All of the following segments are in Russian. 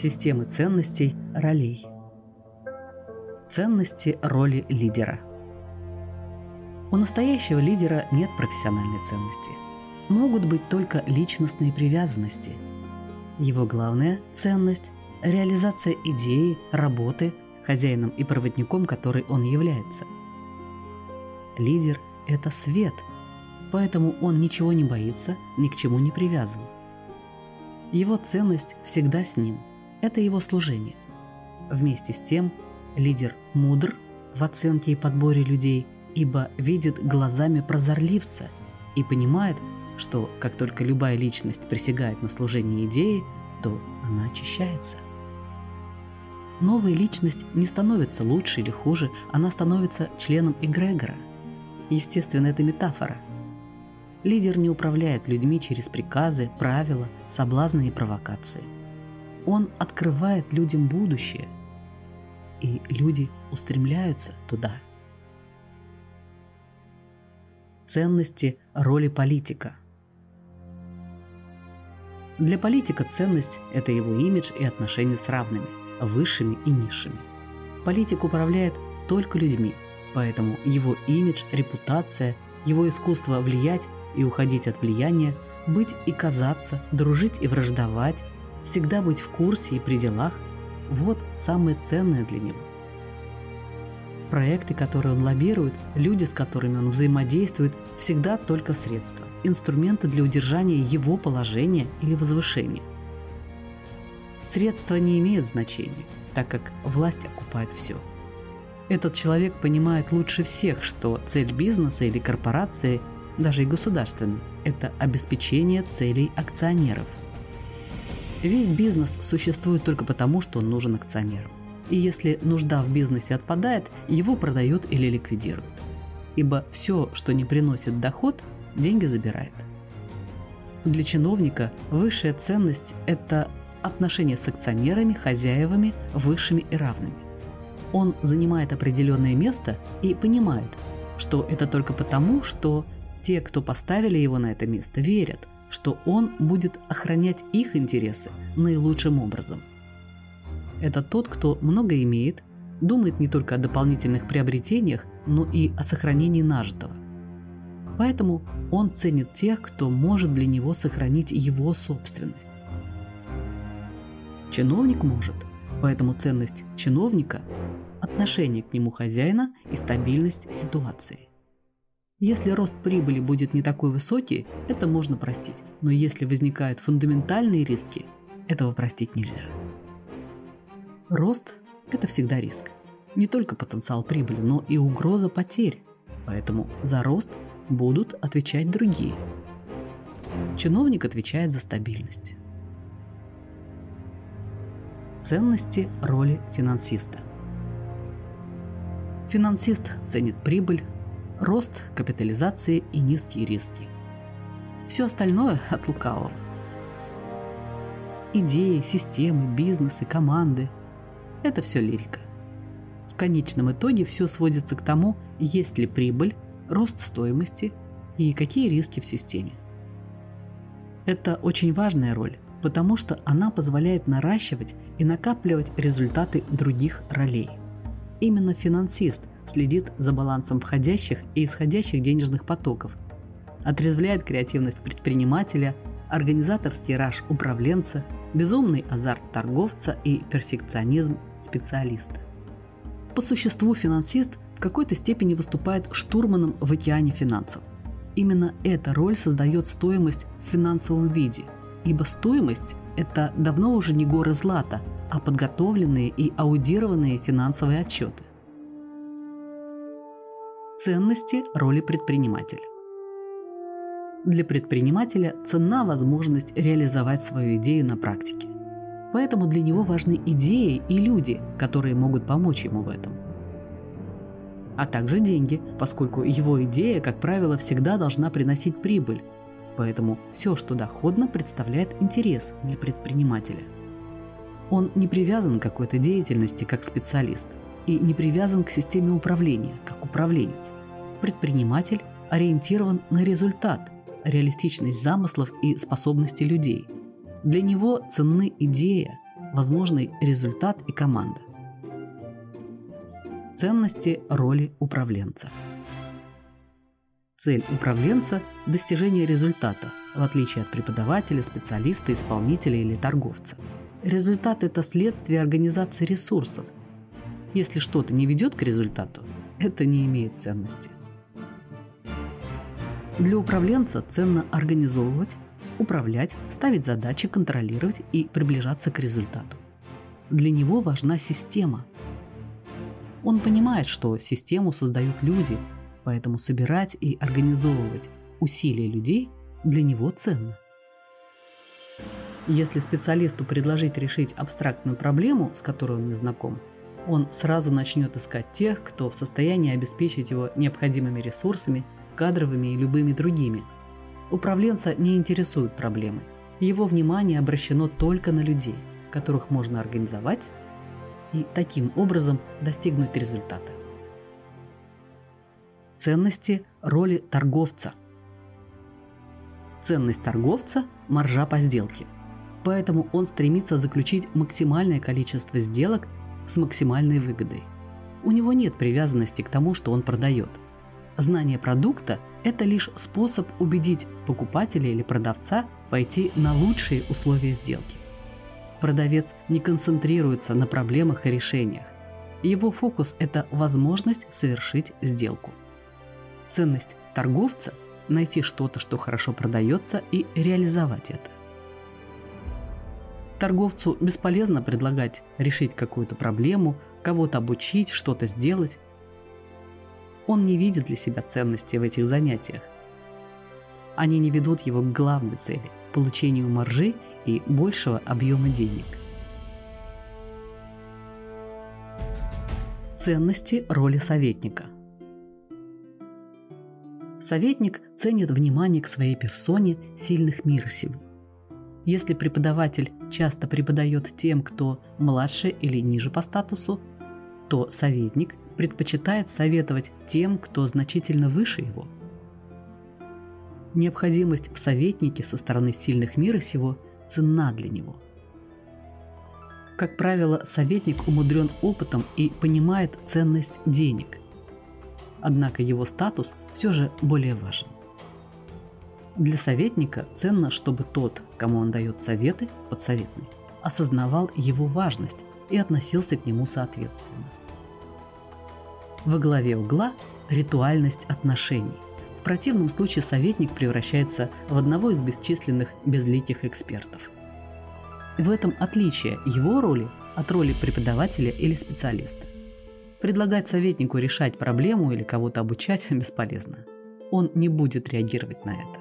Системы ценностей, ролей. Ценности роли лидера. У настоящего лидера нет профессиональной ценности. Могут быть только личностные привязанности. Его главная ценность – реализация идеи, работы, хозяином и проводником которой он является. Лидер – это свет, поэтому он ничего не боится, ни к чему не привязан. Его ценность всегда с ним – это его служение. Вместе с тем, лидер мудр в оценке и подборе людей, ибо видит глазами прозорливца и понимает, что как только любая личность присягает на служение идее, то она очищается. Новая личность не становится лучше или хуже, она становится членом эгрегора. Естественно, это метафора. Лидер не управляет людьми через приказы, правила, соблазны и провокации. Он открывает людям будущее, и люди устремляются туда. Ценности роли политика. Для политика ценность – это его имидж и отношения с равными, высшими и низшими. Политик управляет только людьми, поэтому его имидж, репутация, его искусство влиять и уходить от влияния, быть и казаться, дружить и враждовать, всегда быть в курсе и при делах – вот самое ценное для него. Проекты, которые он лоббирует, люди, с которыми он взаимодействует, всегда только средства, инструменты для удержания его положения или возвышения. Средства не имеют значения, так как власть окупает все. Этот человек понимает лучше всех, что цель бизнеса или корпорации, даже и государственной, это обеспечение целей акционеров. Весь бизнес существует только потому, что он нужен акционерам. И если нужда в бизнесе отпадает, его продают или ликвидируют. Ибо все, что не приносит доход, деньги забирает. Для чиновника высшая ценность – это отношения с акционерами, хозяевами, высшими и равными. Он занимает определенное место и понимает, что это только потому, что те, кто поставили его на это место, верят, что он будет охранять их интересы наилучшим образом. Это тот, кто много имеет, думает не только о дополнительных приобретениях, но и о сохранении нажитого. Поэтому он ценит тех, кто может для него сохранить его собственность. Чиновник может, поэтому ценность чиновника – отношение к нему хозяина и стабильность ситуации. Если рост прибыли будет не такой высокий, это можно простить, но если возникают фундаментальные риски, этого простить нельзя. Рост – это всегда риск. Не только потенциал прибыли, но и угроза потерь. Поэтому за рост будут отвечать другие. Чиновник отвечает за стабильность. Ценности роли финансиста. Финансист ценит прибыль, рост, капитализации и низкие риски. Все остальное от лукавого. Идеи, системы, бизнесы, команды – это все лирика. В конечном итоге все сводится к тому, есть ли прибыль, рост стоимости и какие риски в системе. Это очень важная роль, потому что она позволяет наращивать и накапливать результаты других ролей. Именно финансист следит за балансом входящих и исходящих денежных потоков, отрезвляет креативность предпринимателя, организаторский раж управленца, безумный азарт торговца и перфекционизм специалиста. По существу финансист в какой-то степени выступает штурманом в океане финансов. Именно эта роль создает стоимость в финансовом виде, ибо стоимость – это давно уже не горы злата, а подготовленные и аудированные финансовые отчеты. Ценности роли предпринимателя. Для предпринимателя ценна возможность реализовать свою идею на практике. Поэтому для него важны идеи и люди, которые могут помочь ему в этом. А также деньги, поскольку его идея, как правило, всегда должна приносить прибыль. Поэтому все, что доходно, представляет интерес для предпринимателя. Он не привязан к какой-то деятельности как специалист и не привязан к системе управления как управленец. Предприниматель ориентирован на результат, реалистичность замыслов и способности людей. Для него ценны идея, возможный результат и команда. Ценности роли управленца. Цель управленца – достижение результата, в отличие от преподавателя, специалиста, исполнителя или торговца. Результат – это следствие организации ресурсов. Если что-то не ведет к результату, это не имеет ценности. Для управленца ценно организовывать, управлять, ставить задачи, контролировать и приближаться к результату. Для него важна система. Он понимает, что систему создают люди, поэтому собирать и организовывать усилия людей для него ценно. Если специалисту предложить решить абстрактную проблему, с которой он не знаком, он сразу начнет искать тех, кто в состоянии обеспечить его необходимыми ресурсами, кадровыми и любыми другими. Управленца не интересуют проблемы. Его внимание обращено только на людей, которых можно организовать и таким образом достигнуть результата. Ценности роли торговца. Ценность торговца – маржа по сделке. Поэтому он стремится заключить максимальное количество сделок с максимальной выгодой. У него нет привязанности к тому, что он продает. Знание продукта – это лишь способ убедить покупателя или продавца пойти на лучшие условия сделки. Продавец не концентрируется на проблемах и решениях. Его фокус – это возможность совершить сделку. Ценность торговца – найти что-то, что хорошо продается, и реализовать это. Торговцу бесполезно предлагать решить какую-то проблему, кого-то обучить, что-то сделать. Он не видит для себя ценности в этих занятиях. Они не ведут его к главной цели – получению маржи и большего объема денег. Ценности роли советника. Советник ценит внимание к своей персоне сильных мира сего. Если преподаватель часто преподает тем, кто младше или ниже по статусу, то советник предпочитает советовать тем, кто значительно выше его. Необходимость в советнике со стороны сильных мира сего ценна для него. Как правило, советник умудрен опытом и понимает ценность денег. Однако его статус все же более важен. Для советника ценно, чтобы тот, кому он дает советы, подсоветный, осознавал его важность и относился к нему соответственно. Во главе угла – ритуальность отношений. В противном случае советник превращается в одного из бесчисленных безликих экспертов. В этом отличие его роли от роли преподавателя или специалиста. Предлагать советнику решать проблему или кого-то обучать бесполезно. Он не будет реагировать на это.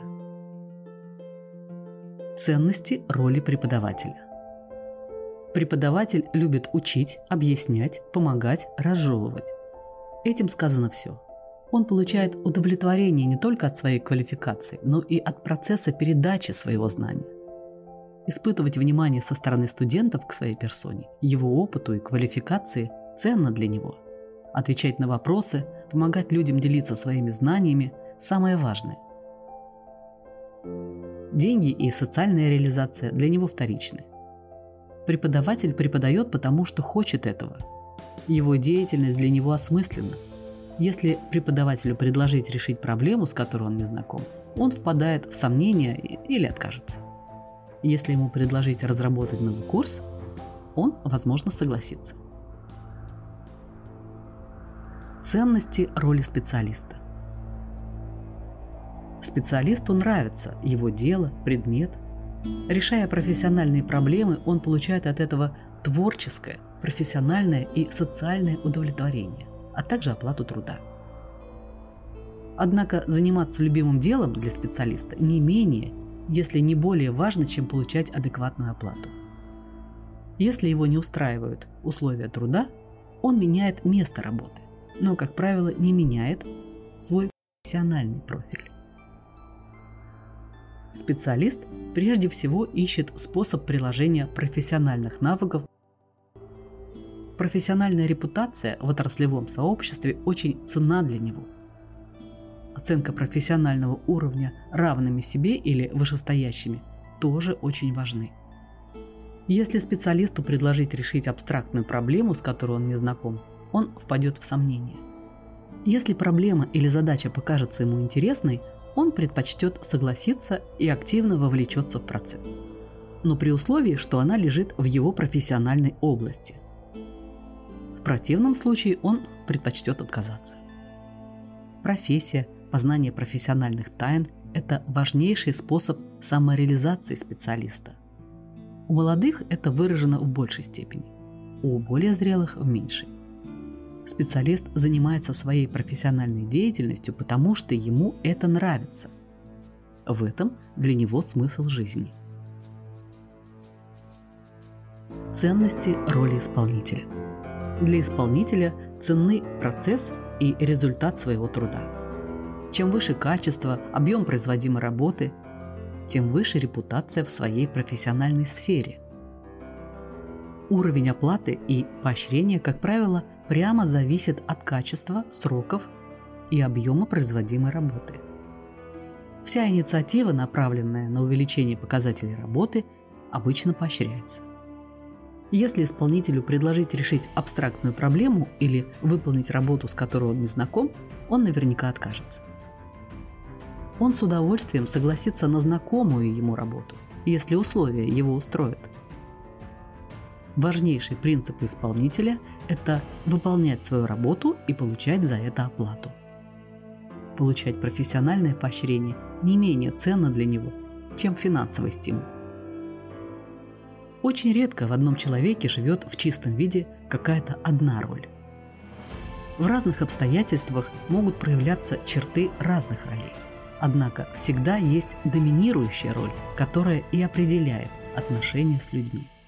Ценности роли преподавателя. Преподаватель любит учить, объяснять, помогать, разжевывать. Этим сказано все. Он получает удовлетворение не только от своей квалификации, но и от процесса передачи своего знания. Испытывать внимание со стороны студентов к своей персоне, его опыту и квалификации ценно для него. Отвечать на вопросы, помогать людям делиться своими знаниями – самое важное. Деньги и социальная реализация для него вторичны. Преподаватель преподает, потому что хочет этого. Его деятельность для него осмысленна. Если преподавателю предложить решить проблему, с которой он не знаком, он впадает в сомнения или откажется. Если ему предложить разработать новый курс, он, возможно, согласится. Ценности роли специалиста. Специалисту нравится его дело, предмет. Решая профессиональные проблемы, он получает от этого творческое, профессиональное и социальное удовлетворение, а также оплату труда. Однако заниматься любимым делом для специалиста не менее, если не более важно, чем получать адекватную оплату. Если его не устраивают условия труда, он меняет место работы, но, как правило, не меняет свой профессиональный профиль. Специалист прежде всего ищет способ приложения профессиональных навыков. Профессиональная репутация в отраслевом сообществе очень ценна для него. Оценка профессионального уровня равными себе или вышестоящими тоже очень важны. Если специалисту предложить решить абстрактную проблему, с которой он не знаком, он впадет в сомнение. Если проблема или задача покажется ему интересной, он предпочтет согласиться и активно вовлечется в процесс. Но при условии, что она лежит в его профессиональной области. В противном случае он предпочтет отказаться. Профессия, познание профессиональных тайн – это важнейший способ самореализации специалиста. У молодых это выражено в большей степени, у более зрелых – в меньшей. Специалист занимается своей профессиональной деятельностью, потому что ему это нравится. В этом для него смысл жизни. Ценности роли исполнителя. Для исполнителя ценны процесс и результат своего труда. Чем выше качество, объем производимой работы, тем выше репутация в своей профессиональной сфере. Уровень оплаты и поощрения, как правило, прямо зависит от качества, сроков и объема производимой работы. Вся инициатива, направленная на увеличение показателей работы, обычно поощряется. Если исполнителю предложить решить абстрактную проблему или выполнить работу, с которой он не знаком, он наверняка откажется. Он с удовольствием согласится на знакомую ему работу, если условия его устроят. Важнейший принцип исполнителя – это выполнять свою работу и получать за это оплату. Получать профессиональное поощрение не менее ценно для него, чем финансовый стимул. Очень редко в одном человеке живет в чистом виде какая-то одна роль. В разных обстоятельствах могут проявляться черты разных ролей. Однако всегда есть доминирующая роль, которая и определяет отношения с людьми.